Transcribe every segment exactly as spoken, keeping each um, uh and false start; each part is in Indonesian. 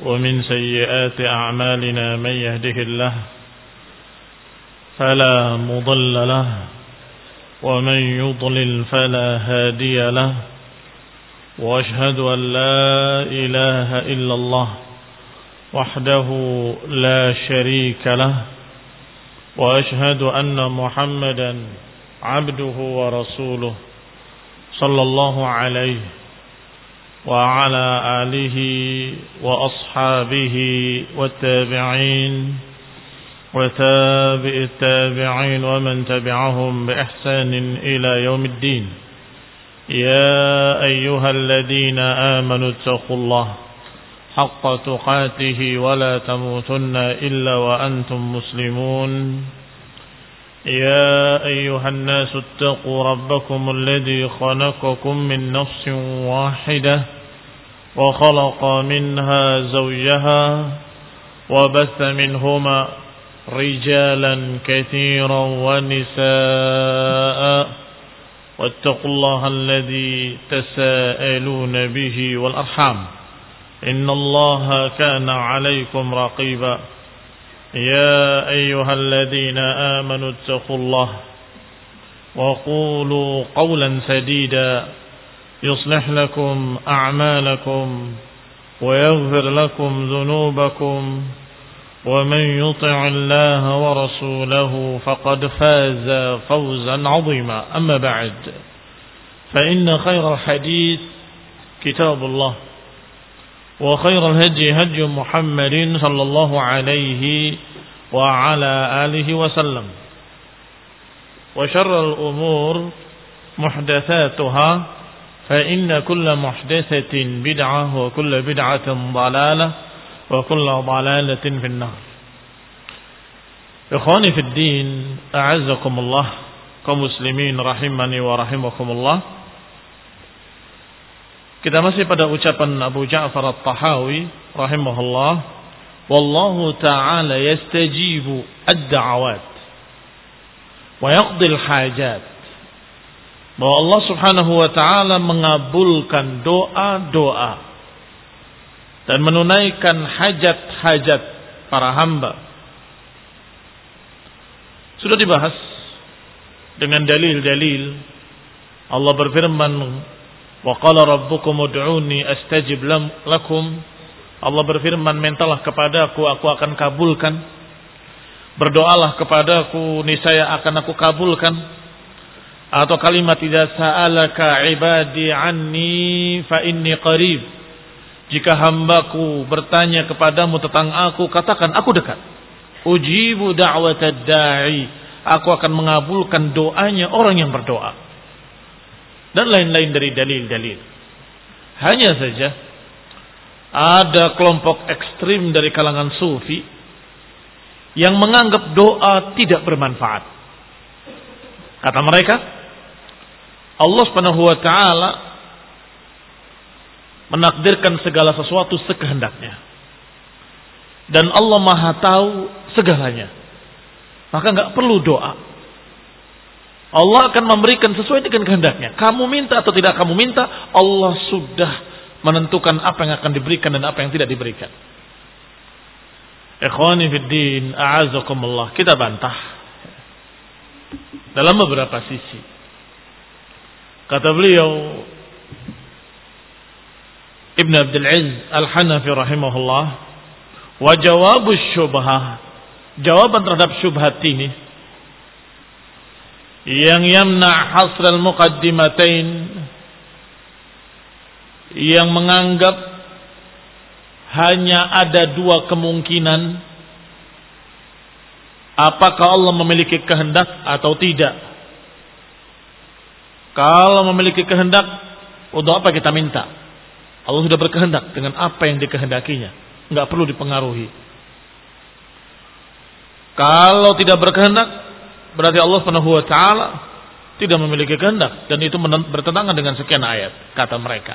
ومن سيئات أعمالنا من يهده الله فلا مضل له ومن يضلل فلا هادي له وأشهد أن لا إله إلا الله وحده لا شريك له وأشهد أن محمدا عبده ورسوله صلى الله عليه وعلى آله وأصحابه والتابعين وتابع التابعين ومن تبعهم بإحسان إلى يوم الدين. يا أيها الذين آمنوا اتقوا الله حق تقاته ولا تموتن إلا وأنتم مسلمون. يا أيها الناس اتقوا ربكم الذي خلقكم من نفس واحدة وخلق منها زوجها وبث منهما رجالا كثيرا ونساء واتقوا الله الذي تساءلون به والأرحام إن الله كان عليكم رقيبا. يا أيها الذين آمنوا اتقوا الله وقولوا قولا سديدا يصلح لكم أعمالكم ويغفر لكم ذنوبكم ومن يطع الله ورسوله فقد فاز فوزا عظيما. أما بعد فإن خير الحديث كتاب الله وخير الهدي هدي محمد صلى الله عليه وعلى آله وسلم وشر الأمور محدثاتها فإن كل محدثة بدعة وكل بدعة ضلالة وكل ضلالة في النار. إخواني في الدين أعزكم الله kaum muslimin rahimani wa rahimakumullah. Kita masih pada ucapan Abu Ja'far At-Tahawi rahimahullah, wallahu ta'ala yastajibu ad-da'awat wa yaqdi al-hajat. Bahwa Allah Subhanahu wa ta'ala mengabulkan doa-doa dan menunaikan hajat-hajat para hamba. Sudah dibahas dengan dalil-dalil. Allah berfirman, wa qala rabbukum ud'uni astajib lakum. Allah berfirman, mintalah kepadaku, aku akan kabulkan. Berdoalah kepadaku, niscaya akan aku kabulkan. Atau kalimat idza sa'alaka ibadi anni fa inni qarib. Jika hambaku bertanya kepadamu tentang aku, katakan aku dekat. Ujibu da'watad da'i. Aku akan mengabulkan doanya orang yang berdoa. Dan lain-lain dari dalil-dalil. Hanya saja ada kelompok ekstrim dari kalangan sufi yang menganggap doa tidak bermanfaat. Kata mereka, Allah Subhanahu wa taala menakdirkan segala sesuatu sekehendaknya. Dan Allah Maha tahu segalanya. Maka enggak perlu doa. Allah akan memberikan sesuai dengan kehendaknya. Kamu minta atau tidak kamu minta, Allah sudah menentukan apa yang akan diberikan dan apa yang tidak diberikan. Ikhwani fid din, a'azakumullah. Kita bantah dalam beberapa sisi. Kata beliau Ibn Abdul Aziz Al-Hanafi rahimahullah, wa jawabus syubhah, jawaban terhadap syubhat ini yang yamna' hasral muqaddimatain, yang menganggap hanya ada dua kemungkinan, apakah Allah memiliki kehendak atau tidak. Kalau memiliki kehendak, untuk apa kita minta? Allah sudah berkehendak dengan apa yang dikehendakinya, enggak perlu dipengaruhi. Kalau tidak berkehendak, berarti Allah Subhanahu wa taala tidak memiliki kehendak, dan itu bertentangan dengan sekian ayat, kata mereka.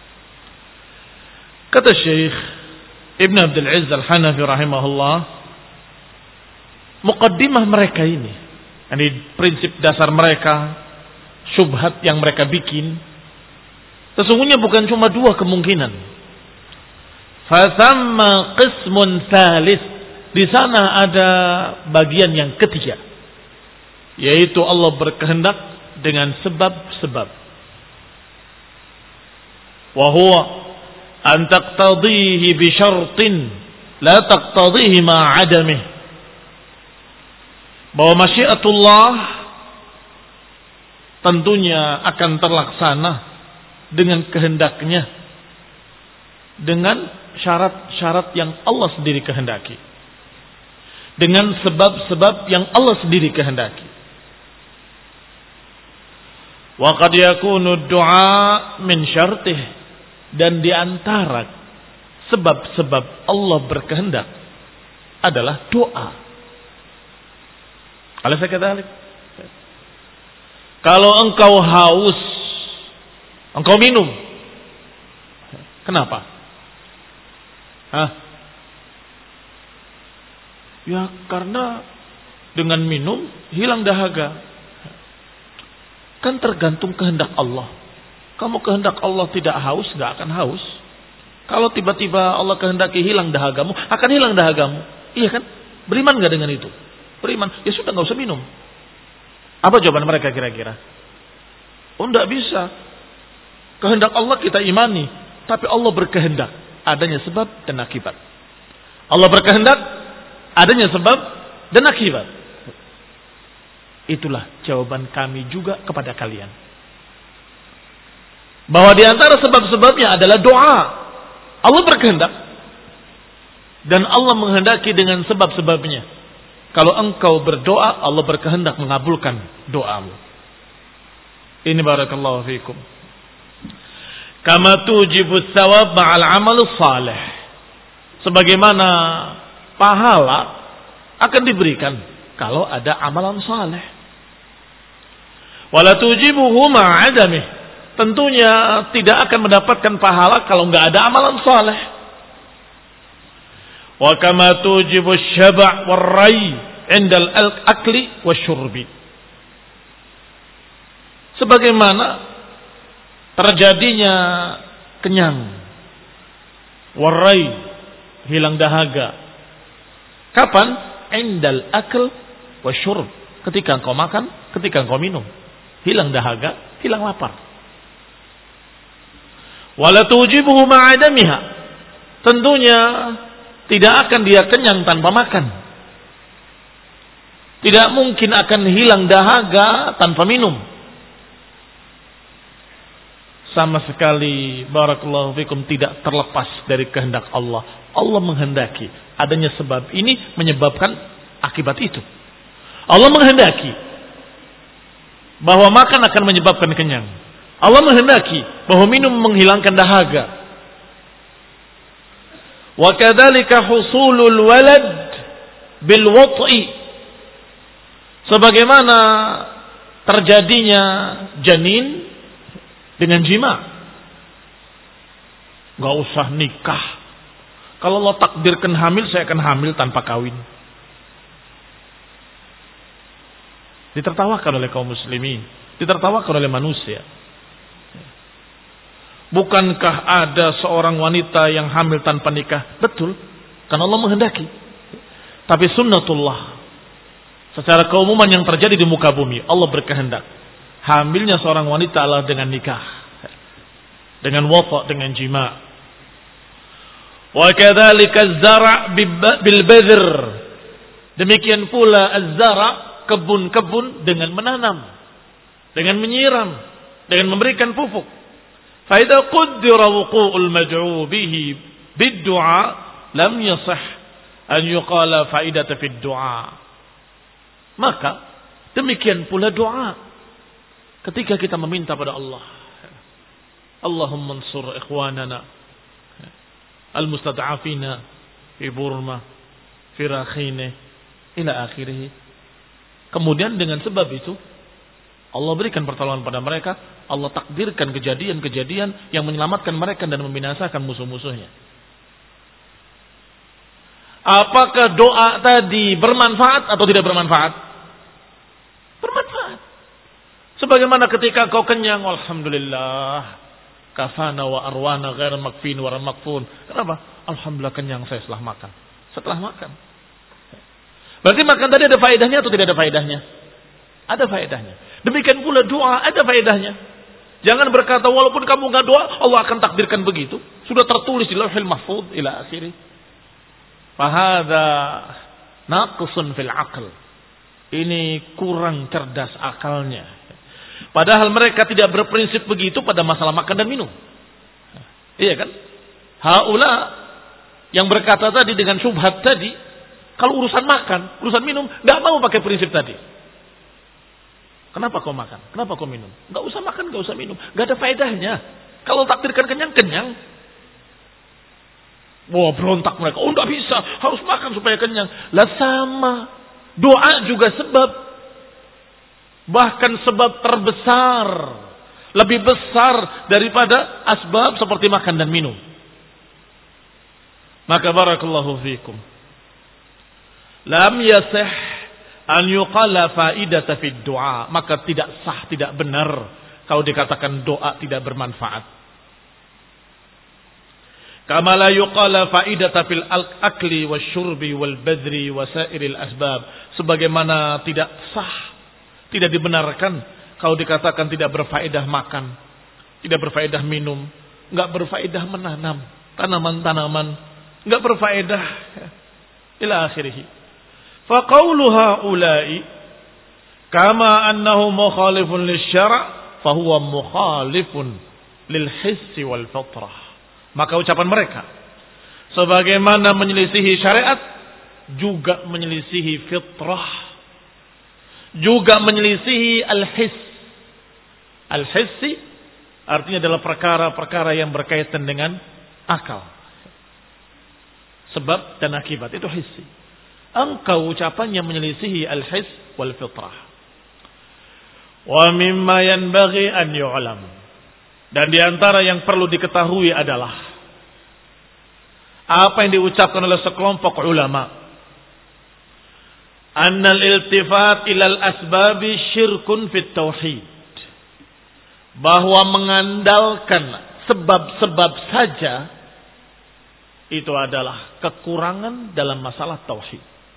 Kata Syekh Ibn Abdul Aziz Al-Hanafi rahimahullah, muqaddimah mereka ini, ini prinsip dasar mereka, syubhat yang mereka bikin, sesungguhnya bukan cuma dua kemungkinan. Fasamma qismun thalits. Di sana ada bagian yang ketiga, yaitu Allah berkehendak dengan sebab-sebab. Wa huwa an taqtadihi bi syartin la taqtadihi ma 'adamih. Bahwa masyiatullah tentunya akan terlaksana dengan kehendaknya, dengan syarat-syarat yang Allah sendiri kehendaki, dengan sebab-sebab yang Allah sendiri kehendaki. Wa qad yakunu du'a min syartih, dan di antara sebab-sebab Allah berkehendak adalah doa. Alaysa kadzalik? Kalau engkau haus, engkau minum. Kenapa? Hah? Ya karena dengan minum hilang dahaga. Kan tergantung kehendak Allah. Kamu kehendak Allah tidak haus, gak akan haus. Kalau tiba-tiba Allah kehendaki hilang dahagamu, akan hilang dahagamu. Iya kan? Beriman gak dengan itu? Beriman. Ya sudah, gak usah minum. Apa jawaban mereka kira-kira? Oh, tidak bisa. Kehendak Allah kita imani, tapi Allah berkehendak adanya sebab dan akibat. Allah berkehendak adanya sebab dan akibat. Itulah jawaban kami juga kepada kalian. Bahwa di antara sebab-sebabnya adalah doa. Allah berkehendak dan Allah menghendaki dengan sebab-sebabnya. Kalau engkau berdoa, Allah berkehendak mengabulkan doamu. Ini barakallahu fikum. Kama tujibus thawab ma'al amalus salih. Sebagaimana pahala akan diberikan kalau ada amalan saleh. Wala tujibuhu ma'adamih. Tentunya tidak akan mendapatkan pahala kalau enggak ada amalan saleh. Wa kama tujibu syaba' war-rai 'inda al-akli wasyurbi. Sebagaimana terjadinya kenyang, war-rai, hilang dahaga. Kapan? 'Indal akl wasyurb. Ketika engkau makan, ketika engkau minum. Hilang dahaga, hilang lapar. Wala tujibuhu ma'adamiha. Tentunya tidak akan dia kenyang tanpa makan. Tidak mungkin akan hilang dahaga tanpa minum. Sama sekali barakallahu fikum tidak terlepas dari kehendak Allah. Allah menghendaki adanya sebab ini menyebabkan akibat itu. Allah menghendaki bahwa makan akan menyebabkan kenyang. Allah menghendaki bahwa minum menghilangkan dahaga. Wa kadzalika husulul walad bil wat'i. Sebagaimana terjadinya janin dengan jima. Enggak usah nikah. Kalau Allah takdirkan hamil, saya akan hamil tanpa kawin. Ditertawakan oleh kaum muslimin, ditertawakan oleh manusia. Bukankah ada seorang wanita yang hamil tanpa nikah? Betul, karena Allah menghendaki. Tapi sunnatullah, secara keumuman yang terjadi di muka bumi, Allah berkehendak. Hamilnya seorang wanita adalah dengan nikah, dengan wafa, dengan jima. Wa kadzalika az-zara' bil badr. Demikian pula az-zara', kebun-kebun dengan menanam, dengan menyiram, dengan memberikan pupuk. Fa idza qaddara wuqu'ul mad'u bihi bid-du'a lam yasih an yuqala faidata fid du'a. Maka demikian pula doa ketika kita meminta pada Allah. Allahumma ansur ikhwanana al-mustad'afina fi Burma, fi Rakhine, ila akhirih. Kemudian dengan sebab itu Allah berikan pertolongan pada mereka, Allah takdirkan kejadian-kejadian yang menyelamatkan mereka dan membinasakan musuh-musuhnya. Apakah doa tadi bermanfaat atau tidak bermanfaat? Bermanfaat. Sebagaimana ketika kau kenyang, alhamdulillah, kafana wa arwana ghair makfin wa makfun. Kenapa? Alhamdulillah kenyang saya setelah makan. Setelah makan. Berarti makan tadi ada faedahnya atau tidak ada faedahnya? Ada faedahnya. Demikian pula doa ada faedahnya. Jangan berkata walaupun kamu nggak doa Allah akan takdirkan begitu. Sudah tertulis di Lauhul Mahfuz ila akhirih. Fahadha naqsun fil aql. Ini kurang cerdas akalnya. Padahal mereka tidak berprinsip begitu pada masalah makan dan minum. Iya kan? Haula yang berkata tadi dengan syubhat tadi, kalau urusan makan, urusan minum, nggak mau pakai prinsip tadi. Kenapa kau makan? Kenapa kau minum? Nggak usah makan, nggak usah minum, nggak ada faedahnya. Kalau takdirkan kenyang, kenyang. Wah, berontak mereka. Oh, nggak bisa, harus makan supaya kenyang. Lah sama, doa juga sebab, bahkan sebab terbesar, lebih besar daripada asbab seperti makan dan minum. Maka barakallahu fikum. Lam yasih an yuqala faidata fid du'a. Maka tidak sah, tidak benar kalau dikatakan doa tidak bermanfaat. Kama la yuqala faidata fil akli wasyurbi wal badri wasairil asbab. Sebagaimana tidak sah, tidak dibenarkan kalau dikatakan tidak berfaedah makan, tidak berfaedah minum, enggak berfaedah menanam tanaman-tanaman, enggak berfaedah ila akhirih. Fa qawlu haula'i kama annahu mukhalifun lisyara' fa huwa mukhalifun lil hissi wal fitrah. Maka ucapan mereka sebagaimana menyelisihi syariat juga menyelisihi fitrah, juga menyelisihi al-hiss. Al-hissi artinya adalah perkara-perkara yang berkaitan dengan akal. Sebab dan akibat itu hissi. Engkau ucapannya menyelisihi al-hiss wal fitrah. Wa mimma yanbaghi an yu'lam. Dan di antara yang perlu diketahui adalah apa yang diucapkan oleh sekelompok ulama. Annal iltifat ilal asbabi syirkun fit tauhid. Bahwa mengandalkan sebab-sebab saja itu adalah kekurangan dalam masalah tauhid.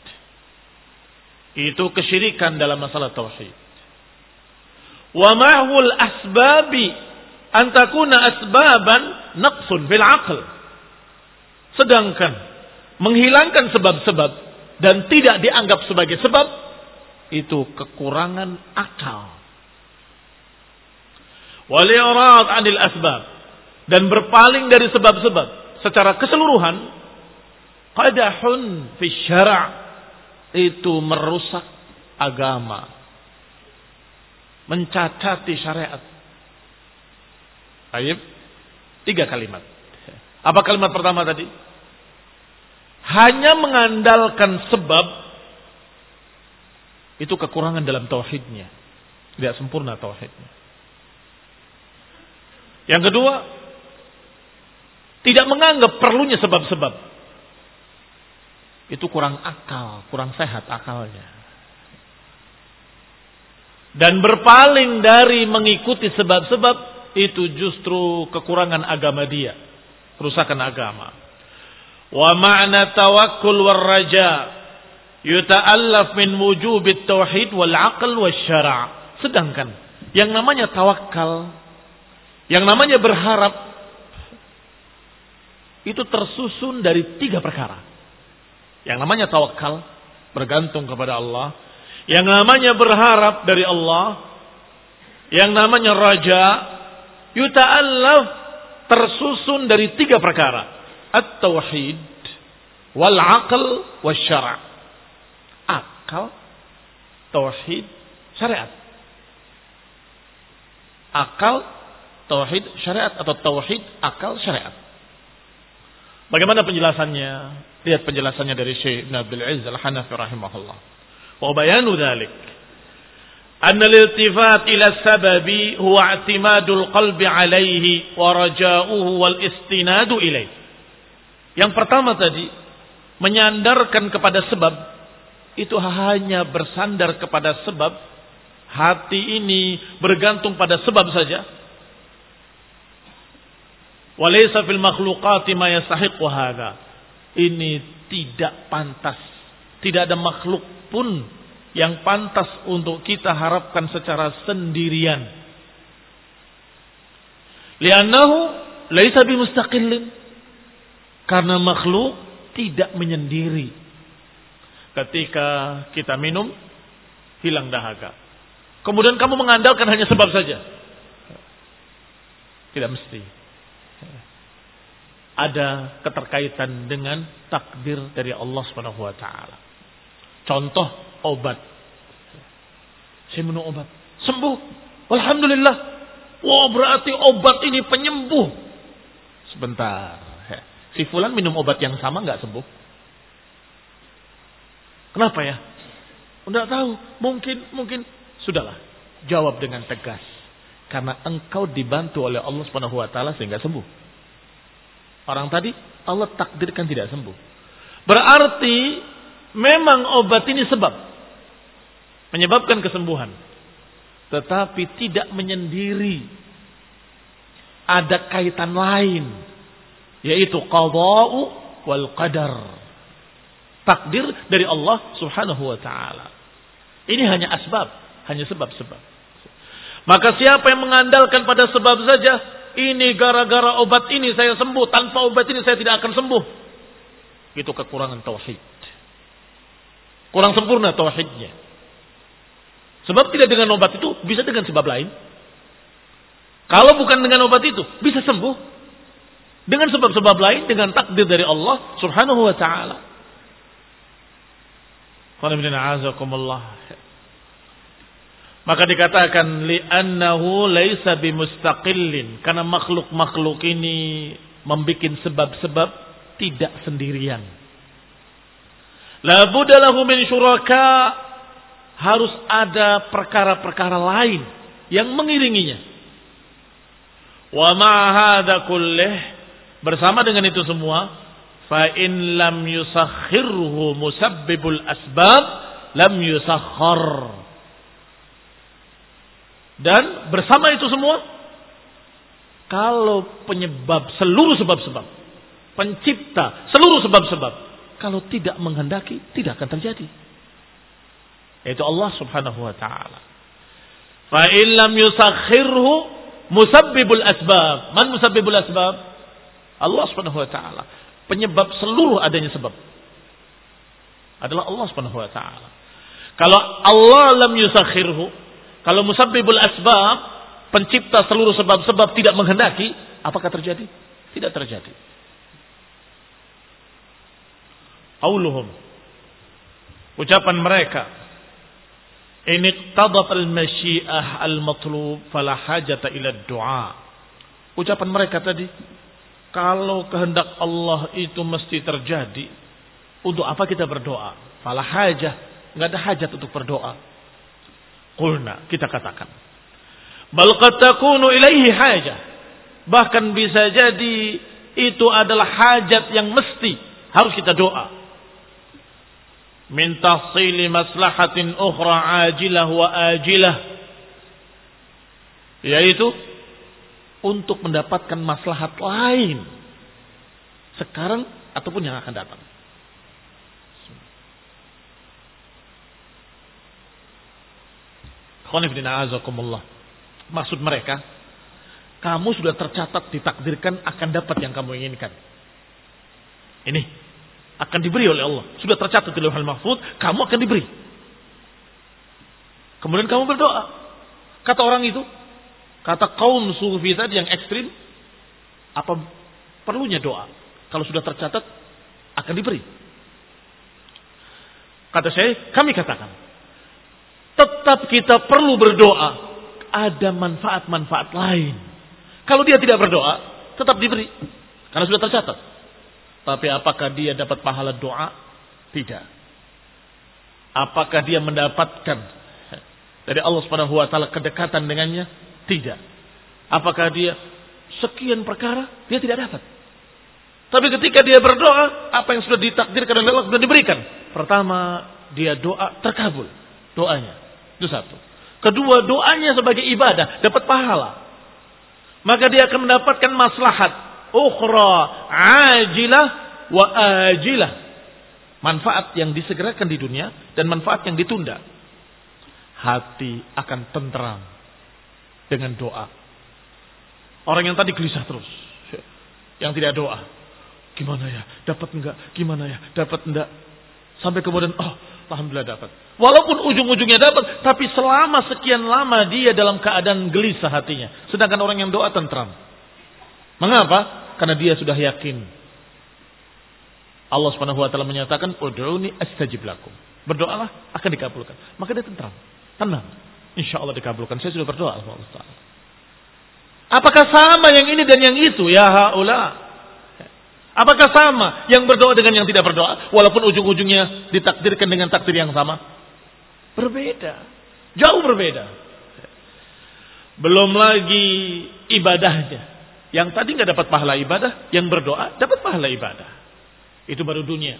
Itu kesyirikan dalam masalah tauhid. Wa ma'hul asbabi an takuna asbaban naqsun fil aql. Sedangkan menghilangkan sebab-sebab dan tidak dianggap sebagai sebab itu kekurangan akal. Wal i'rad 'anil asbab dan berpaling dari sebab-sebab secara keseluruhan qadahun fi syara' itu merusak agama, mencacati syariat. Baik, tiga kalimat. Apa kalimat pertama tadi? Hanya mengandalkan sebab itu kekurangan dalam tauhidnya, tidak sempurna tauhidnya. Yang kedua, tidak menganggap perlunya sebab-sebab. Itu kurang akal, kurang sehat akalnya. Dan berpaling dari mengikuti sebab-sebab itu justru kekurangan agama dia, kerusakan agama. Wa ma'na tawakkul war raja yuta'allaf min wujubit tauhid wal aql was syara'. Sedangkan yang namanya tawakal, yang namanya berharap itu tersusun dari tiga perkara. Yang namanya tawakal, bergantung kepada Allah. Yang namanya berharap dari Allah. Yang namanya raja, yuta'allaf, tersusun dari tiga perkara. At-tauhid, wal-aql, wal-syara'. Akal, tauhid, syariat. Akal, tauhid, syariat. Atau tauhid, akal, syariat. Bagaimana penjelasannya? Lihat penjelasannya dari Syekh Ibn Abdul Aziz Al-Hanafi rahimahullah. Wa bayanu dzalik anna al-iltifat ila sababi huwa i'timadul qalbi alaihi wa raja'uhu wal istinadu ilaih. Yang pertama tadi, menyandarkan kepada sebab, itu hanya bersandar kepada sebab, hati ini bergantung pada sebab saja. Wa laysa fil makhluqati ma yastahiqu hadza. Ini tidak pantas. Tidak ada makhluk pun yang pantas untuk kita harapkan secara sendirian. Li'annahu laysa bimustaqillin. Karena makhluk tidak menyendiri. Ketika kita minum, hilang dahaga. Kemudian kamu mengandalkan hanya sebab saja. Tidak mesti. Ada keterkaitan dengan takdir dari Allah Subhanahu wa taala. Contoh obat. Saya minum obat, sembuh. Alhamdulillah. Wah, berarti obat ini penyembuh. Sebentar. Si fulan minum obat yang sama enggak sembuh? Kenapa ya? Enggak tahu. Mungkin mungkin sudahlah. Jawab dengan tegas. Karena engkau dibantu oleh Allah Subhanahu wa taala sehingga sembuh. Orang tadi Allah takdirkan tidak sembuh. Berarti memang obat ini sebab menyebabkan kesembuhan. Tetapi tidak menyendiri. Ada kaitan lain. Yaitu qada'u wal qadar. Takdir dari Allah Subhanahu wa taala. Ini hanya asbab, hanya sebab-sebab. Maka siapa yang mengandalkan pada sebab saja, ini gara-gara obat ini saya sembuh, tanpa obat ini saya tidak akan sembuh. Itu kekurangan tauhid. Kurang sempurna tauhidnya. Sebab tidak dengan obat itu, bisa dengan sebab lain. Kalau bukan dengan obat itu, bisa sembuh. Dengan sebab-sebab lain, dengan takdir dari Allah Subhanahu wa ta'ala. Maka dikatakan li'annahu laisa bimustaqillin, karena makhluk-makhluk ini membikin sebab-sebab tidak sendirian. La budda lahu min syuraka, harus ada perkara-perkara lain yang mengiringinya. Wa ma hadza kullih, bersama dengan itu semua, fa in lam yusakhirhu musabbibul asbab lam yusakhkhar. Dan bersama itu semua, kalau penyebab seluruh sebab-sebab, pencipta seluruh sebab-sebab, kalau tidak menghendaki, tidak akan terjadi. Yaitu Allah Subhanahu wa ta'ala. Fa in lam yusakhirhu musabbibul asbab. Man musabbibul asbab? Allah Subhanahu wa ta'ala. Penyebab seluruh adanya sebab adalah Allah Subhanahu wa ta'ala. Kalau Allah lam yusakhirhu, kalau musabbibul asbab, pencipta seluruh sebab-sebab tidak menghendaki, apakah terjadi? Tidak terjadi. Qauluhum, ucapan mereka, in iqtadat al-masyi'ah al-matlub fala hajata ila ad-du'a. Ucapan mereka tadi, kalau kehendak Allah itu mesti terjadi, untuk apa kita berdoa? Fala hajah, enggak ada hajat untuk berdoa. Qulna, kita katakan, bal qad takunu ilaihi hajah, bahkan bisa jadi itu adalah hajat yang mesti harus kita doa. Min tahsili maslahatin ukhra ajilah wa ajilah, yaitu untuk mendapatkan maslahat lain sekarang ataupun yang akan datang. Maksud mereka, kamu sudah tercatat, ditakdirkan akan dapat yang kamu inginkan. Ini akan diberi oleh Allah. Sudah tercatat di Lauhul Mahfuz, kamu akan diberi. Kemudian kamu berdoa. Kata orang itu, kata kaum sufi tadi yang ekstrim, apa perlunya doa? Kalau sudah tercatat, akan diberi. Kata saya, kami katakan, tetap kita perlu berdoa. Ada manfaat-manfaat lain. Kalau dia tidak berdoa, tetap diberi. Karena sudah tercatat. Tapi apakah dia dapat pahala doa? Tidak. Apakah dia mendapatkan dari Allah Subhanahu wa taala kedekatan dengannya? Tidak. Apakah dia sekian perkara? Dia tidak dapat. Tapi ketika dia berdoa, apa yang sudah ditakdirkan oleh Allah sudah diberikan. Pertama, dia doa terkabul. Doanya. Itu satu. Kedua, doanya sebagai ibadah, dapat pahala. Maka dia akan mendapatkan maslahat ukhra ajilah wa ajilah. Manfaat yang disegerakan di dunia dan manfaat yang ditunda. Hati akan tentram dengan doa. Orang yang tadi gelisah terus, yang tidak doa, gimana ya, dapat enggak, gimana ya, dapat enggak, sampai kemudian, oh, alhamdulillah dapat. Walaupun ujung-ujungnya dapat, tapi selama sekian lama dia dalam keadaan gelisah hatinya. Sedangkan orang yang doa tentram. Mengapa? Karena dia sudah yakin. Allah Subhanahu wa taala menyatakan, "Ud'uni astajib lakum." Berdoalah akan dikabulkan. Maka dia tentram, tenang. Insyaallah dikabulkan. Saya sudah berdoa Allah Taala. Apakah sama yang ini dan yang itu? Ya haula. Apakah sama yang berdoa dengan yang tidak berdoa walaupun ujung-ujungnya ditakdirkan dengan takdir yang sama? Berbeda. Jauh berbeda. Belum lagi ibadahnya. Yang tadi enggak dapat pahala ibadah, yang berdoa dapat pahala ibadah. Itu baru dunia.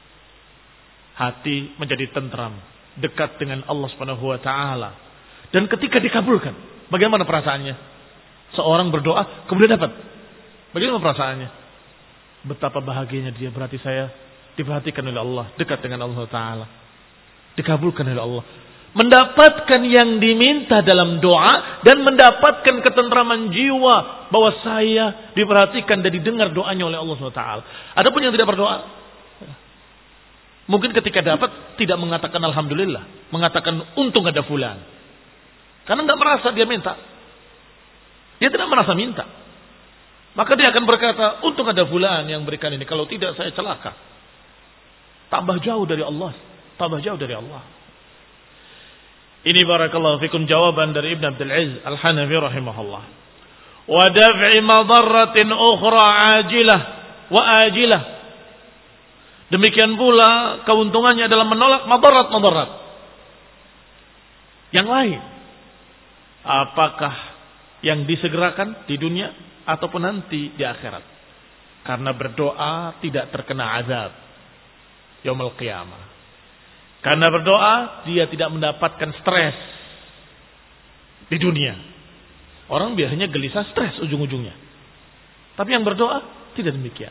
Hati menjadi tentram, dekat dengan Allah Subhanahu wa taala. Dan ketika dikabulkan, bagaimana perasaannya? Seorang berdoa kemudian dapat. Bagaimana perasaannya? Betapa bahagianya dia, berarti saya diperhatikan oleh Allah, dekat dengan Allah taala. Dikabulkan oleh Allah. Mendapatkan yang diminta dalam doa dan mendapatkan ketentraman jiwa bahwa saya diperhatikan dan didengar doanya oleh Allah subhanahu wa taala. Adapun yang tidak berdoa, mungkin ketika dapat tidak mengatakan alhamdulillah, mengatakan untung ada fulan. Karena nggak merasa dia minta. Dia tidak merasa minta. Maka dia akan berkata, untung ada fulan yang berikan ini, kalau tidak saya celaka. Tambah jauh dari Allah, tambah jauh dari Allah. Ini barakallahu fikum jawaban dari Ibn Abdul Aziz Al-Hanafi rahimahullah. Wa daf'i madarratin ukhra ajilah wa ajilah. Demikian pula keuntungannya adalah menolak madarat-madarat yang lain. Apakah yang disegerakan di dunia ataupun nanti di akhirat? Karena berdoa tidak terkena azab yaumul qiyamah. Karena berdoa, dia tidak mendapatkan stres di dunia. Orang biasanya gelisah, stres ujung-ujungnya. Tapi yang berdoa, tidak demikian.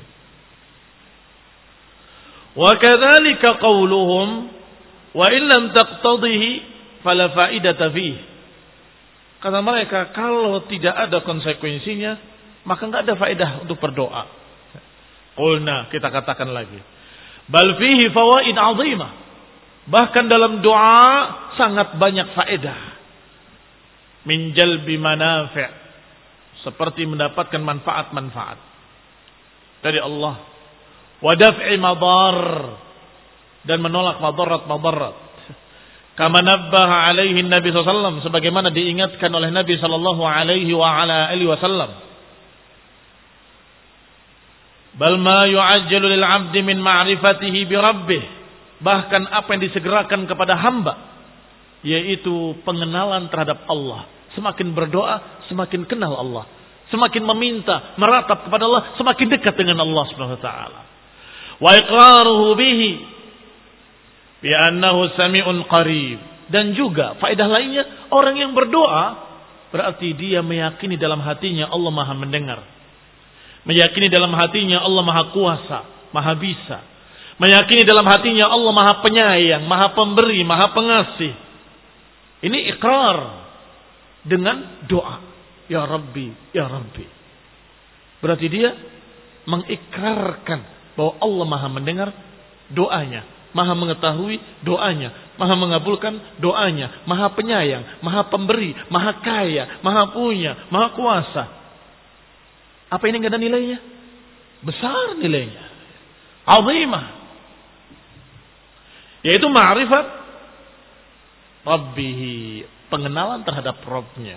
Wa kadzalika qauluhum wa illam taqtadhihi fala faidata fihi. Kata mereka, kalau tidak ada konsekuensinya, maka enggak ada faedah untuk berdoa. Qulna, kita katakan lagi. Bal fihi fawaid 'azimah. Bahkan dalam doa sangat banyak faedah. Min jalbi manafi', seperti mendapatkan manfaat-manfaat dari Allah. Wa daf'i madar, dan menolak madarat-madarat. Kama nabbaha alaihi Nabi sallallahu alaihi wasallam, sebagaimana diingatkan oleh Nabi sallallahu alaihi wa ala alihi wasallam. Bal ma yu'ajjalu lil 'abdi min ma'rifatihi bi rabbih. Bahkan apa yang disegerakan kepada hamba, yaitu pengenalan terhadap Allah. Semakin berdoa, semakin kenal Allah. Semakin meminta, meratap kepada Allah, semakin dekat dengan Allah subhanahu wa ta'ala. Wa iqraruhu bihi bi annahu sami'un qarib. Dan juga faedah lainnya, orang yang berdoa berarti dia meyakini dalam hatinya Allah Maha mendengar. Meyakini dalam hatinya Allah Maha kuasa, Maha bisa. Meyakini dalam hatinya Allah Maha penyayang, Maha pemberi, Maha pengasih. Ini ikrar dengan doa. Ya Rabbi, Ya Rabbi. Berarti dia mengikrarkan bahwa Allah Maha mendengar doanya, Maha mengetahui doanya, Maha mengabulkan doanya, Maha penyayang, Maha pemberi, Maha kaya, Maha punya, Maha kuasa. Apa ini enggak ada nilainya? Besar nilainya. Azimah. Yaitu ma'rifat Rabbihi, pengenalan terhadap Rabbnya.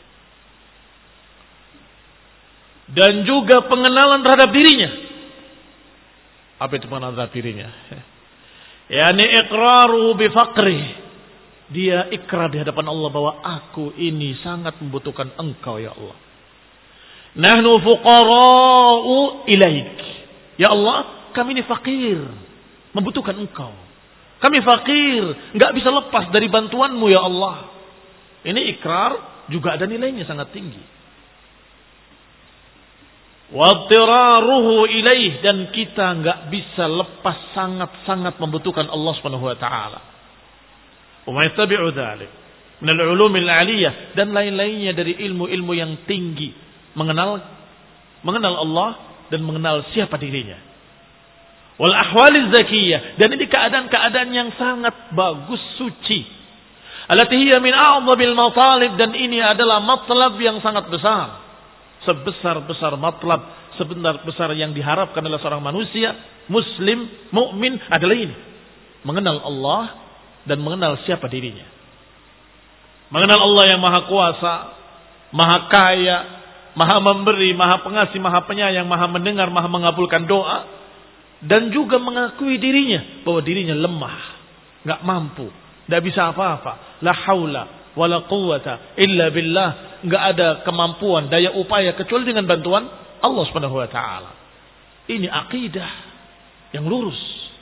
Dan juga pengenalan terhadap dirinya. Apa itu pengenalan terhadap dirinya? Yani iqraru bifaqri. Dia ikrar di hadapan Allah bahwa aku ini sangat membutuhkan engkau ya Allah. Nahnu fuqara'u ilaik. Ya Allah, kami ini fakir, membutuhkan engkau. Kami fakir, enggak bisa lepas dari bantuanmu ya Allah. Ini ikrar juga ada nilainya sangat tinggi. wattiraruhu ilaih, dan kita nggak bisa lepas, sangat-sangat membutuhkan Allah Subhanahu wa taala. Wa ma yattabi'u dzalik min al-ulumil 'aliyah, dan lain-lainnya dari ilmu-ilmu yang tinggi, mengenal mengenal Allah dan mengenal siapa dirinya. Wal ahwaliz zakiyah, dan ini keadaan-keadaan yang sangat bagus, suci. Allati hiya min a'dhamil matalib, dan ini adalah matlab yang sangat besar. Sebesar-besar matlab, sebesar-besar yang diharapkan oleh seorang manusia muslim, mukmin adalah ini. Mengenal Allah dan mengenal siapa dirinya. Mengenal Allah yang maha kuasa, maha kaya, maha memberi, maha pengasih, maha penyayang, maha mendengar, maha mengabulkan doa. Dan juga mengakui dirinya bahwa dirinya lemah, gak mampu, gak bisa apa-apa. La haula wala quwwata illa billah, enggak ada kemampuan, daya upaya kecuali dengan bantuan Allah Subhanahu wa taala. Ini akidah yang lurus.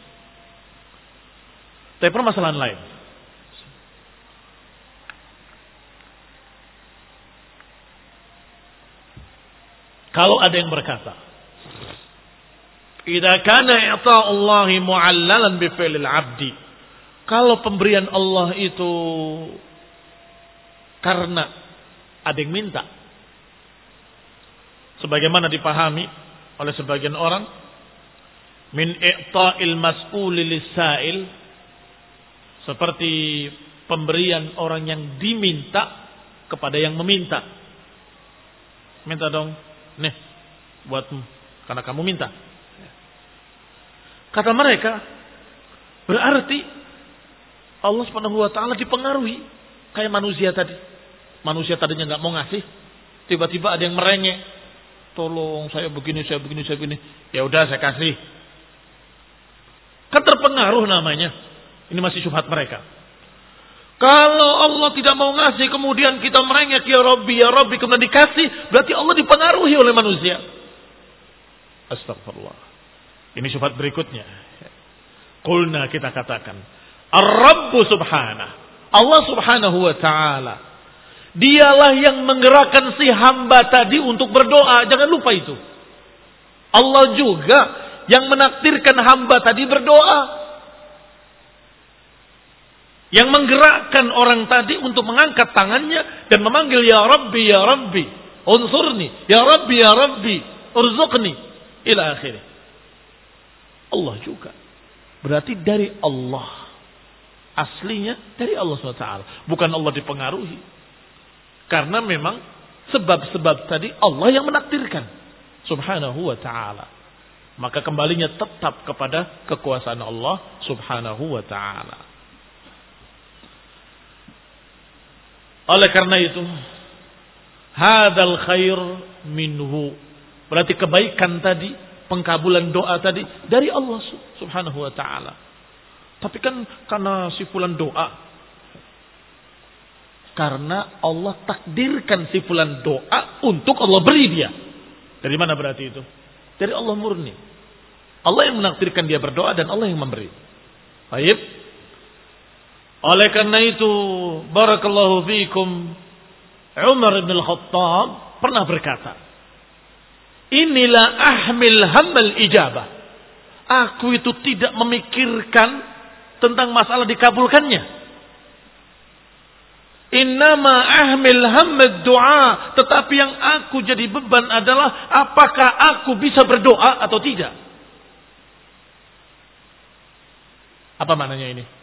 Tapi permasalahan lain. Kalau ada yang berkata, idza kana i'ta'ullahi mu'allalan bi fi'lil 'abdi, kalau pemberian Allah itu karena ada yang minta, sebagaimana dipahami oleh sebagian orang, min i'ta'il mas'uli lis-sa'il, seperti pemberian orang yang diminta kepada yang meminta. Minta dong, nih buatmu karena kamu minta. Kata mereka, berarti Allah Subhanahu wa taala dipengaruhi kayak manusia tadi. Manusia tadinya nggak mau ngasih, tiba-tiba ada yang merengek, tolong saya begini, saya begini, saya begini. Ya udah saya kasih. Kan terpengaruh namanya. Ini masih syubhat mereka. Kalau Allah tidak mau ngasih, kemudian kita merengek, ya Rabbi, ya Rabbi, kemudian dikasih, berarti Allah dipengaruhi oleh manusia. Astagfirullah. Ini syubhat berikutnya. Qulna, kita katakan, Ar-Rabbu subhanah, Allah Subhanahu wa taala, dialah yang menggerakkan si hamba tadi untuk berdoa. Jangan lupa itu. Allah juga yang menakdirkan hamba tadi berdoa. Yang menggerakkan orang tadi untuk mengangkat tangannya dan memanggil ya Rabbi, ya Rabbi, unsurni, ya Rabbi, ya Rabbi, urzuqni, ila akhirih. Allah juga. Berarti dari Allah. Aslinya dari Allah subhanahu wa taala. Bukan Allah dipengaruhi. Karena memang sebab-sebab tadi Allah yang menakdirkan. Subhanahu wa ta'ala. Maka kembalinya tetap kepada kekuasaan Allah subhanahu wa ta'ala. Oleh karena itu, hadal khair minhu. Berarti kebaikan tadi, pengkabulan doa tadi dari Allah subhanahu wa ta'ala. Tapi kan karena si fulan doa, karena Allah takdirkan si fulan doa untuk Allah beri dia. Dari mana berarti itu? Dari Allah murni. Allah yang menakdirkan dia berdoa dan Allah yang memberi. Baik. Oleh karena itu, barakallahu fiikum, Umar bin Al-Khattab pernah berkata, inilah ahmil hammal ijabah. Aku itu tidak memikirkan tentang masalah dikabulkannya. Innama ahmil hammad du'a, tetapi yang aku jadi beban adalah apakah aku bisa berdoa atau tidak. Apa maknanya ini?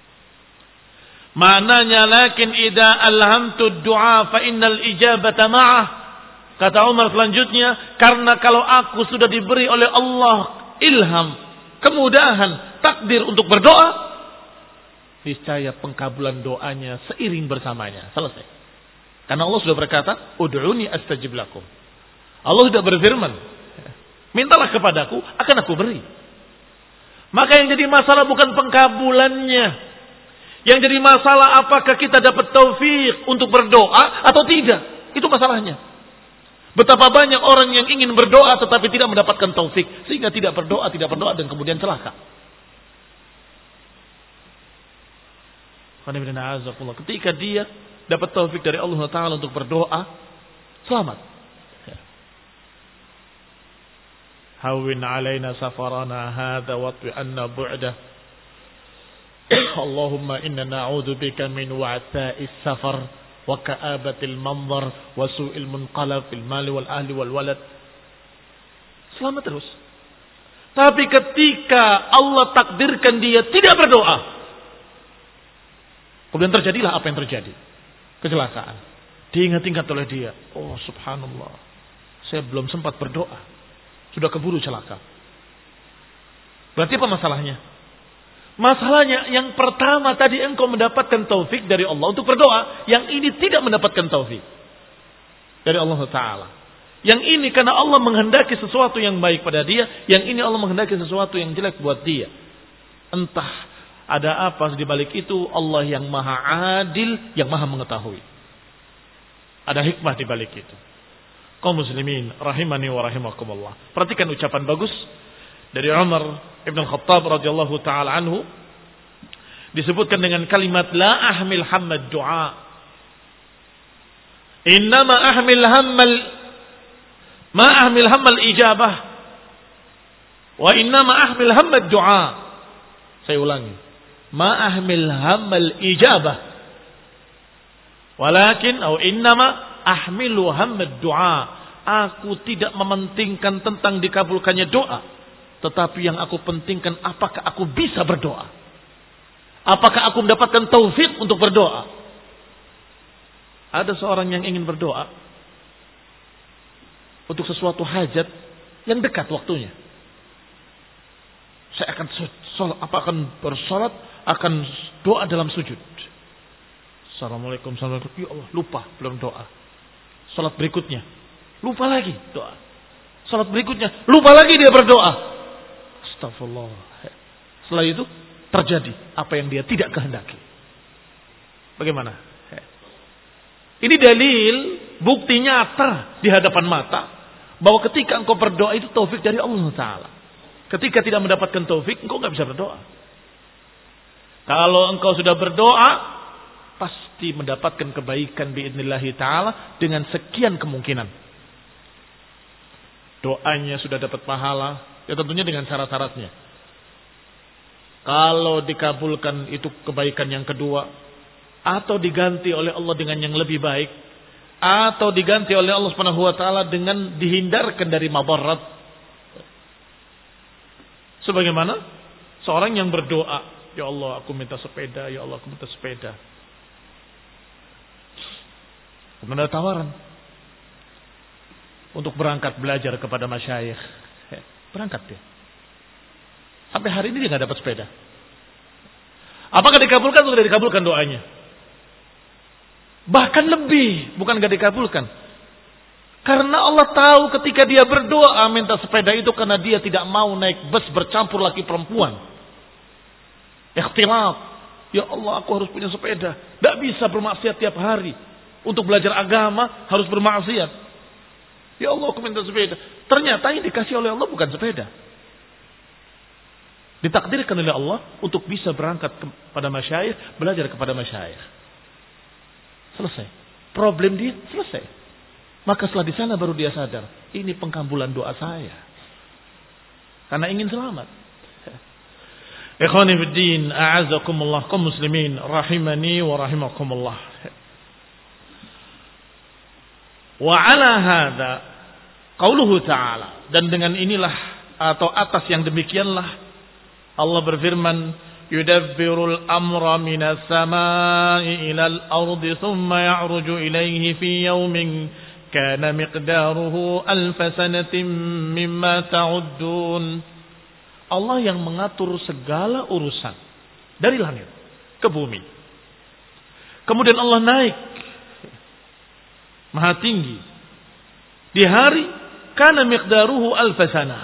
Maknanya lakin idza alhamtu du'a fa innal ijabata ma'ah. Kata Umar selanjutnya, karena kalau aku sudah diberi oleh Allah ilham, kemudahan, takdir untuk berdoa, niscaya pengkabulan doanya seiring bersamanya. Selesai. Karena Allah sudah berkata, ud'uni astajib lakum. Allah sudah berfirman, mintalah kepadaku, akan aku beri. Maka yang jadi masalah bukan pengkabulannya. Yang jadi masalah apakah kita dapat taufik untuk berdoa atau tidak. Itu masalahnya. Betapa banyak orang yang ingin berdoa tetapi tidak mendapatkan taufik. Sehingga tidak berdoa, tidak berdoa dan kemudian celaka. Ketika dia dapat taufik dari Allah Taala untuk berdoa, selamat. hawwin 'alaina safarana hadza watwi anna bu'dah. Allahumma inna na'udzu bika min wa'tha'is safar wa ka'abatil manzar wa su'il munqalab fil mali wal ahli wal walad. Selamat terus. Tapi ketika Allah takdirkan dia tidak berdoa, kemudian terjadilah apa yang terjadi. Kecelakaan. Diingat-ingat oleh dia. Oh subhanallah. Saya belum sempat berdoa. Sudah keburu celaka. Berarti apa masalahnya? Masalahnya yang pertama tadi engkau mendapatkan taufik dari Allah untuk berdoa. Yang ini tidak mendapatkan taufik dari Allah Ta'ala. Yang ini karena Allah menghendaki sesuatu yang baik pada dia. Yang ini Allah menghendaki sesuatu yang jelek buat dia. Entah ada apa di balik itu. Allah yang maha adil, yang maha mengetahui. Ada hikmah di balik itu. Kaum muslimin rahimani wa rahimakumullah. Perhatikan ucapan bagus dari Umar Ibn Khattab radhiyallahu taala anhu, disebutkan dengan kalimat la ahmil hammad du'a, innama ahmil hammal ma ahmil hammal ijabah wa innama ahmil hammad du'a. Saya ulangi, ma ahmil hammal ijabah walakin atau innama ahmilu hammad du'a. Aku tidak mementingkan tentang dikabulkannya doa, tetapi yang aku pentingkan apakah aku bisa berdoa. Apakah aku mendapatkan taufik untuk berdoa. Ada seorang yang ingin berdoa untuk sesuatu hajat yang dekat waktunya. Saya akan sholat, apa akan bersolat, akan doa dalam sujud. Assalamualaikum, assalamualaikum. Ya Allah, lupa belum doa. Salat berikutnya, lupa lagi doa. Salat berikutnya, lupa lagi dia berdoa. Astagfirullah. Setelah itu terjadi apa yang dia tidak kehendaki. Bagaimana? Ini dalil, bukti nyata di hadapan mata bahwa ketika engkau berdoa itu taufik dari Allah Ta'ala. Ketika tidak mendapatkan taufik, engkau nggak bisa berdoa. Kalau engkau sudah berdoa, pasti mendapatkan kebaikan biidnillahi ta'ala dengan sekian kemungkinan. Doanya sudah dapat pahala, ya tentunya dengan syarat-syaratnya. Kalau dikabulkan itu kebaikan yang kedua, atau diganti oleh Allah dengan yang lebih baik, atau diganti oleh Allah Subhanahu wa taala dengan dihindarkan dari madarat. Sebagaimana seorang yang berdoa, ya Allah aku minta sepeda, ya Allah aku minta sepeda. Kemudian ada tawaran untuk berangkat belajar kepada masyayikh. Berangkat dia. Sampai hari ini dia nggak dapat sepeda. Apakah dikabulkan atau tidak dikabulkan doanya? Bahkan lebih, bukan nggak dikabulkan. Karena Allah tahu ketika dia berdoa minta sepeda itu karena dia tidak mau naik bus bercampur laki perempuan. Ikhtilaf. Ya Allah aku harus punya sepeda. Tidak bisa bermaksiat tiap hari. Untuk belajar agama harus bermaksiat. Ya Allah aku minta sepeda. Ternyata yang dikasih oleh Allah bukan sepeda. Ditakdirkan oleh Allah untuk bisa berangkat kepada masyayikh, belajar kepada masyayikh. Selesai. Problem dia selesai. Maka setelah di sana baru dia sadar, ini pengkabulan doa saya. Karena ingin selamat. Ikhwani fid din, a'azzakumullah, kaum muslimin rahimani wa rahimakumullah. Wa ala hadza qauluhu ta'ala, dan dengan inilah atau atas yang demikianlah Allah berfirman, yudabbirul amra minas samai ilal ardi thumma ya'ruju ilayhi fi yawmin kana miqdaruhu alf sanatin mimma ta'uddun. Allah yang mengatur segala urusan dari langit ke bumi. Kemudian Allah naik maha tinggi di hari kana miqdaruhu alf sanah.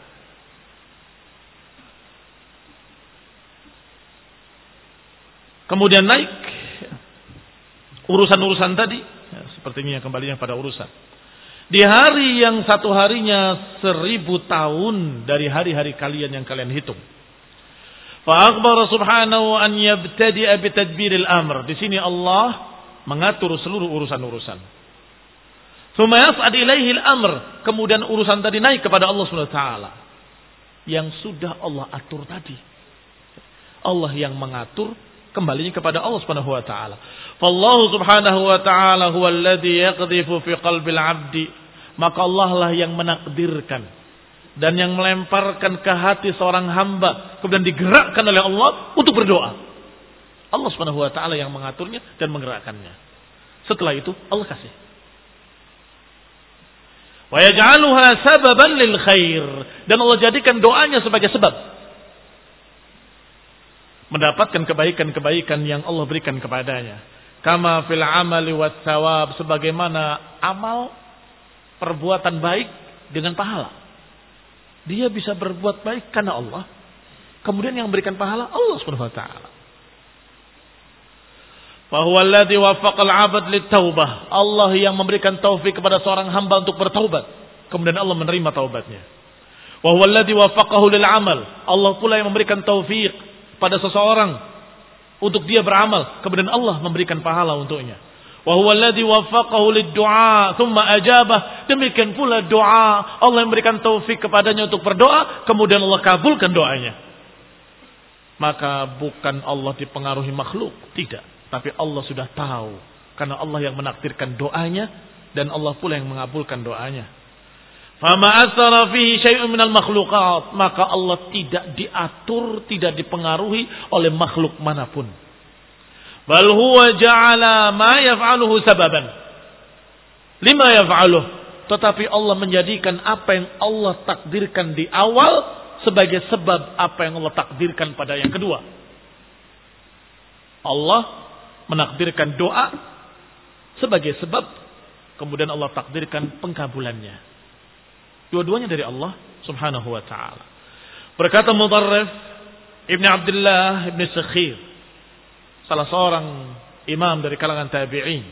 Kemudian naik urusan-urusan tadi, ya, sepertinya kembalinya pada urusan. Di hari yang satu harinya seribu tahun dari hari-hari kalian yang kalian hitung. Fa akhbara subhanahu an yabtadi'a bi tadbiril amr. Di sini Allah mengatur seluruh urusan-urusan. Tsumma yas'ad ilaihi al-amr. Kemudian urusan tadi naik kepada Allah Subhanahu wa taala. Yang sudah Allah atur tadi. Allah yang mengatur, kembalinya kepada Allah Subhanahu wa taala. Fallahu subhanahu wa ta'ala huwa alladhi yaqdhifu fi qalbil 'abdi. Maka Allah lah yang menakdirkan dan yang melemparkan ke hati seorang hamba, kemudian digerakkan oleh Allah untuk berdoa. Allah Subhanahu wa taala yang mengaturnya dan menggerakkannya. Setelah itu Allah kasih. Wa yaj'aluha sababan lil khair, dan Allah jadikan doanya sebagai sebab mendapatkan kebaikan-kebaikan yang Allah berikan kepadanya. Kama fil amali wat thawab, sebagaimana amal perbuatan baik dengan pahala. Dia bisa berbuat baik karena Allah. Kemudian yang memberikan pahala Allah Subhanahu wa taala. Fa huwa alladhi waffaqa al-'abd lit-taubah. Allah yang memberikan taufik kepada seorang hamba untuk bertaubat. Kemudian Allah menerima taubatnya. Wa huwa alladhi waffaqahu lil-'amal. Allah pula yang memberikan taufik pada seseorang untuk dia beramal, kemudian Allah memberikan pahala untuknya. Wa huwa alladhi waffaqahu lid-du'a thumma ajabah. Demikian pula doa, Allah yang memberikan taufik kepadanya untuk berdoa, kemudian Allah kabulkan doanya. Maka bukan Allah dipengaruhi makhluk, tidak, tapi Allah sudah tahu, karena Allah yang menakdirkan doanya dan Allah pula yang mengabulkan doanya. Fama asara fihi syai'un minal makhluqat, maka Allah tidak diatur, tidak dipengaruhi oleh makhluk manapun. Bal huwa ja'ala ma yaf'aluhu sababan lima yaf'aluh, tetapi Allah menjadikan apa yang Allah takdirkan di awal sebagai sebab apa yang Allah takdirkan pada yang kedua. Allah menakdirkan doa sebagai sebab, kemudian Allah takdirkan pengkabulannya. Dua-duanya dari Allah Subhanahu wa taala. Berkata Mudarrif Ibn Abdullah Ibn Sakhir, salah seorang imam dari kalangan tabi'in.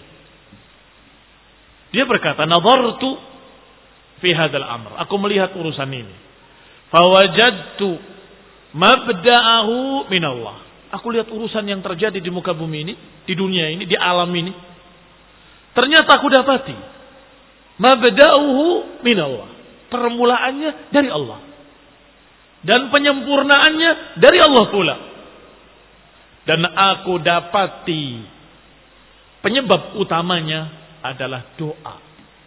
Dia berkata, "Nadartu fi hadzal amr." Aku melihat urusan ini. Fawajadtu mabda'ahu min Allah. Aku lihat urusan yang terjadi di muka bumi ini, di dunia ini, di alam ini. Ternyata aku dapati mabda'uhu min Allah. Permulaannya dari Allah. Dan penyempurnaannya dari Allah pula. Dan aku dapati penyebab utamanya adalah doa.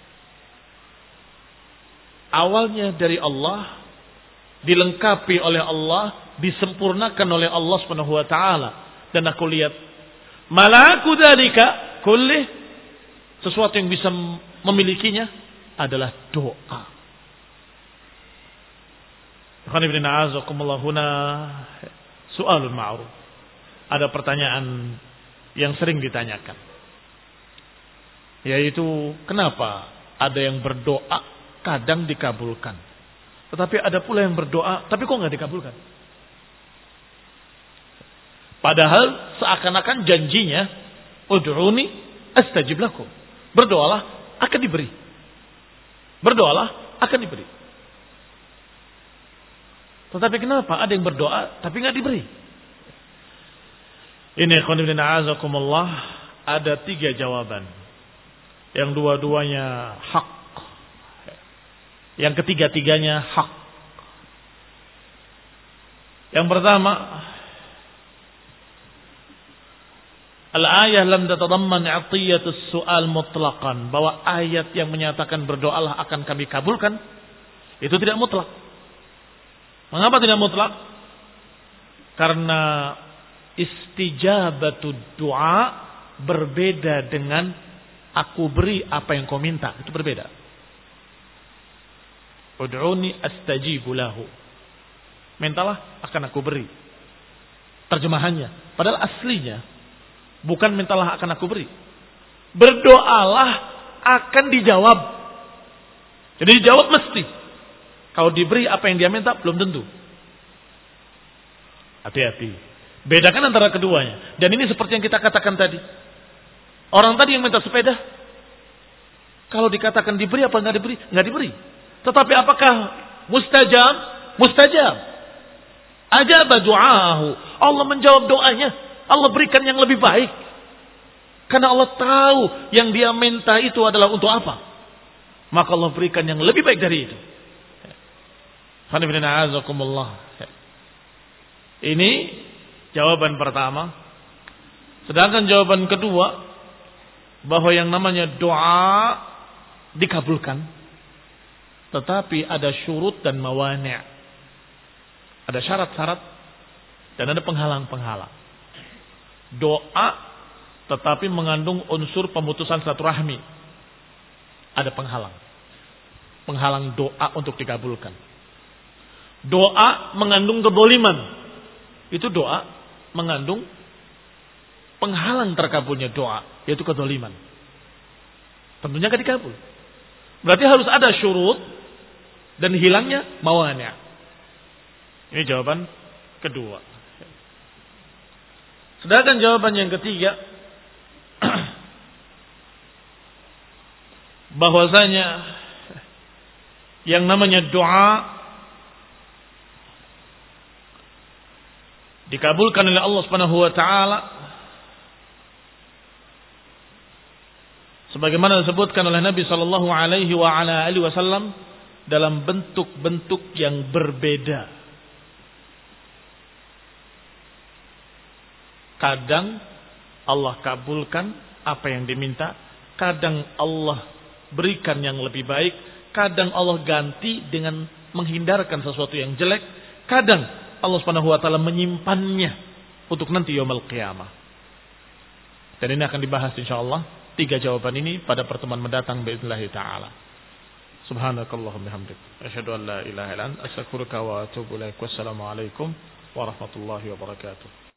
Awalnya dari Allah, dilengkapi oleh Allah, disempurnakan oleh Allah Subhanahu wa taala. Dan aku lihat malaku dzalika kullih, sesuatu yang bisa memilikinya adalah doa. Soalun ma'ruf. Ada pertanyaan yang sering ditanyakan, yaitu kenapa ada yang berdoa kadang dikabulkan, tetapi ada pula yang berdoa tapi kok nggak dikabulkan? Padahal seakan-akan janjinya, ud'uni astajib lakum. Berdoalah akan diberi. Berdoalah akan diberi. Tetapi kenapa ada yang berdoa tapi nggak diberi? Ini khonibina azakumullah, ada tiga jawaban. Yang dua-duanya hak. Yang ketiga-tiganya hak. Yang pertama, al-ayah lam tatadamman i'tiyatus su'al mutlaqan, bahwa ayat yang menyatakan berdoalah akan kami kabulkan itu tidak mutlak. Mengapa tidak mutlak? Karena istijabatud doa berbeda dengan aku beri apa yang kau minta. Itu berbeda. Ud'uni astajibu lahu. Mintalah akan aku beri. Terjemahannya. Padahal aslinya bukan mintalah akan aku beri. Berdoalah akan dijawab. Jadi dijawab mesti. Kalau diberi apa yang dia minta belum tentu. Hati-hati. Bedakan antara keduanya. Dan ini seperti yang kita katakan tadi. Orang tadi yang minta sepeda, kalau dikatakan diberi apa enggak diberi? Enggak diberi. Tetapi apakah mustajab? Mustajab. Ajaba du'aahu. Allah menjawab doanya. Allah berikan yang lebih baik. Karena Allah tahu yang dia minta itu adalah untuk apa. maka Allah berikan yang lebih baik dari itu. Ini jawaban pertama. Sedangkan jawaban kedua, bahwa yang namanya doa dikabulkan, tetapi ada syurut dan mawani'. Ada syarat-syarat dan ada penghalang-penghalang. Doa tetapi mengandung unsur pemutusan silaturahmi. Ada penghalang. Penghalang doa untuk dikabulkan. Doa mengandung kedzaliman. Itu doa mengandung penghalang terkabulnya doa, yaitu kedzaliman. Tentunya akan dikabul. Berarti harus ada syurut dan hilangnya mawani'. Ini jawaban kedua. Sedangkan jawaban yang ketiga, bahwasanya yang namanya doa dikabulkan oleh Allah Subhanahu wa taala sebagaimana disebutkan oleh Nabi sallallahu alaihi wa ala alihi wasallam dalam bentuk-bentuk yang berbeda. Kadang Allah kabulkan apa yang diminta, kadang Allah berikan yang lebih baik, kadang Allah ganti dengan menghindarkan sesuatu yang jelek, kadang Allah Subhanahu wa taala menyimpannya untuk nanti yaumul qiyamah. Dan ini akan dibahas insyaallah tiga jawaban ini pada pertemuan mendatang باذنillah taala. Subhanakallahumma bihamdik, asyhadu an la ilaha illa anta, astaghfiruka wa atubu ilaik. Wassalamu alaikum warahmatullahi wabarakatuh.